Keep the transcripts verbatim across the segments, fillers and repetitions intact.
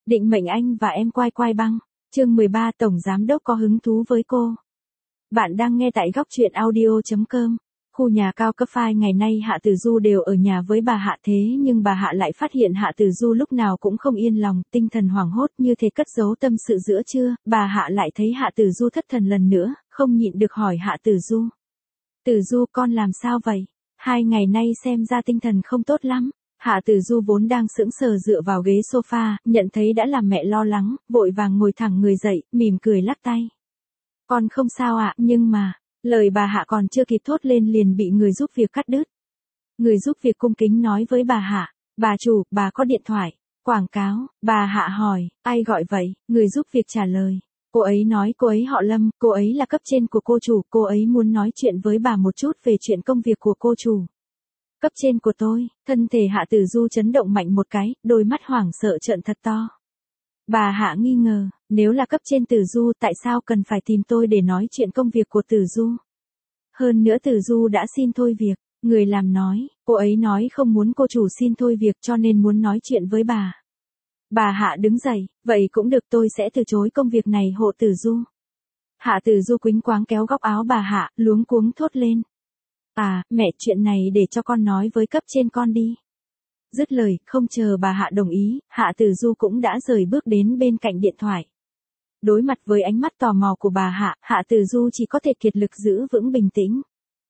Định mệnh anh và em quai quai băng. Chương mười ba Tổng Giám Đốc có hứng thú với cô. Bạn đang nghe tại góc truyện audio chấm com. Khu nhà cao cấp phai ngày nay Hạ Tử Du đều ở nhà với bà Hạ, thế nhưng bà Hạ lại phát hiện Hạ Tử Du lúc nào cũng không yên lòng, tinh thần hoảng hốt như thể cất giấu tâm sự giữa trưa. Bà Hạ lại thấy Hạ Tử Du thất thần lần nữa, không nhịn được hỏi Hạ Tử Du. Tử Du, con làm sao vậy? Hai ngày nay xem ra tinh thần không tốt lắm. Hạ Tử Du vốn đang sững sờ dựa vào ghế sofa, nhận thấy đã làm mẹ lo lắng, vội vàng ngồi thẳng người dậy, mỉm cười lắc tay. Con không sao ạ, nhưng mà, lời bà Hạ còn chưa kịp thốt lên liền bị người giúp việc cắt đứt. Người giúp việc cung kính nói với bà Hạ, bà chủ, bà có điện thoại, quảng cáo. Bà Hạ hỏi, ai gọi vậy? Người giúp việc trả lời, cô ấy nói cô ấy họ Lâm, cô ấy là cấp trên của cô chủ, cô ấy muốn nói chuyện với bà một chút về chuyện công việc của cô chủ. Cấp trên của tôi, thân thể Hạ Tử Du chấn động mạnh một cái, đôi mắt hoảng sợ trợn thật to. Bà Hạ nghi ngờ, nếu là cấp trên Tử Du tại sao cần phải tìm tôi để nói chuyện công việc của Tử Du? Hơn nữa Tử Du đã xin thôi việc, người làm nói, cô ấy nói không muốn cô chủ xin thôi việc cho nên muốn nói chuyện với bà. Bà Hạ đứng dậy, vậy cũng được, tôi sẽ từ chối công việc này hộ Tử Du. Hạ Tử Du quĩnh quáng kéo góc áo bà Hạ, luống cuống thốt lên. À, mẹ, chuyện này để cho con nói với cấp trên con đi. Dứt lời, không chờ bà Hạ đồng ý, Hạ Tử Du cũng đã rời bước đến bên cạnh điện thoại. Đối mặt với ánh mắt tò mò của bà Hạ, Hạ Tử Du chỉ có thể kiệt lực giữ vững bình tĩnh.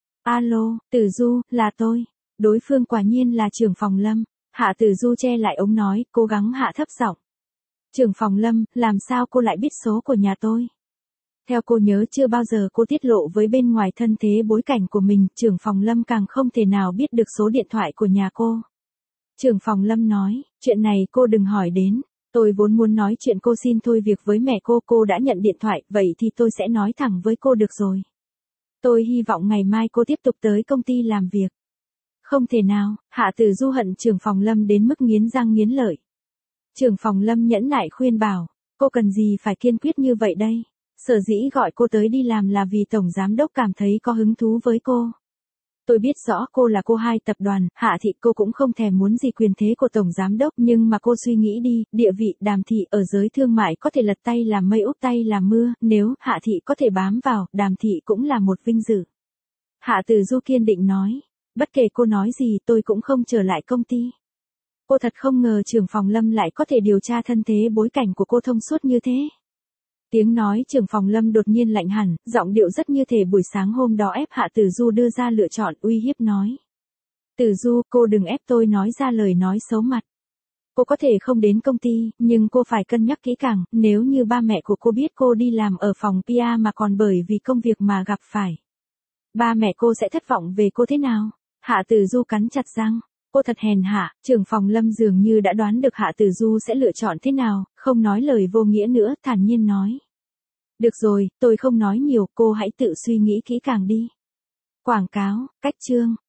Alo, Tử Du, là tôi. Đối phương quả nhiên là trưởng phòng Lâm. Hạ Tử Du che lại ống nói, cố gắng hạ thấp giọng. Trưởng phòng Lâm, làm sao cô lại biết số của nhà tôi? Theo cô nhớ chưa bao giờ cô tiết lộ với bên ngoài thân thế bối cảnh của mình, trưởng phòng Lâm càng không thể nào biết được số điện thoại của nhà cô. Trưởng phòng Lâm nói, chuyện này cô đừng hỏi đến, tôi vốn muốn nói chuyện cô xin thôi việc với mẹ cô, cô đã nhận điện thoại, vậy thì tôi sẽ nói thẳng với cô được rồi. Tôi hy vọng ngày mai cô tiếp tục tới công ty làm việc. Không thể nào, Hạ Tử Du hận trưởng phòng Lâm đến mức nghiến răng nghiến lợi. Trưởng phòng Lâm nhẫn nại khuyên bảo, cô cần gì phải kiên quyết như vậy đây? Sở dĩ gọi cô tới đi làm là vì Tổng Giám Đốc cảm thấy có hứng thú với cô. Tôi biết rõ cô là cô hai tập đoàn, Hạ Thị, cô cũng không thèm muốn gì quyền thế của Tổng Giám Đốc, nhưng mà cô suy nghĩ đi, địa vị Đàm Thị ở giới thương mại có thể lật tay làm mây úp tay làm mưa, nếu Hạ Thị có thể bám vào, Đàm Thị cũng là một vinh dự. Hạ Tử Du kiên định nói, bất kể cô nói gì tôi cũng không trở lại công ty. Cô thật không ngờ trưởng phòng Lâm lại có thể điều tra thân thế bối cảnh của cô thông suốt như thế. Tiếng nói trưởng phòng Lâm đột nhiên lạnh hẳn, giọng điệu rất như thể buổi sáng hôm đó ép Hạ Tử Du đưa ra lựa chọn, uy hiếp nói. Tử Du, cô đừng ép tôi nói ra lời nói xấu mặt. Cô có thể không đến công ty, nhưng cô phải cân nhắc kỹ càng, nếu như ba mẹ của cô biết cô đi làm ở phòng pê e mà còn bởi vì công việc mà gặp phải. Ba mẹ cô sẽ thất vọng về cô thế nào? Hạ Tử Du cắn chặt răng. Cô thật hèn hạ, trưởng phòng Lâm dường như đã đoán được Hạ Tử Du sẽ lựa chọn thế nào, không nói lời vô nghĩa nữa, thản nhiên nói. Được rồi, tôi không nói nhiều, cô hãy tự suy nghĩ kỹ càng đi. Quảng cáo, cách chương.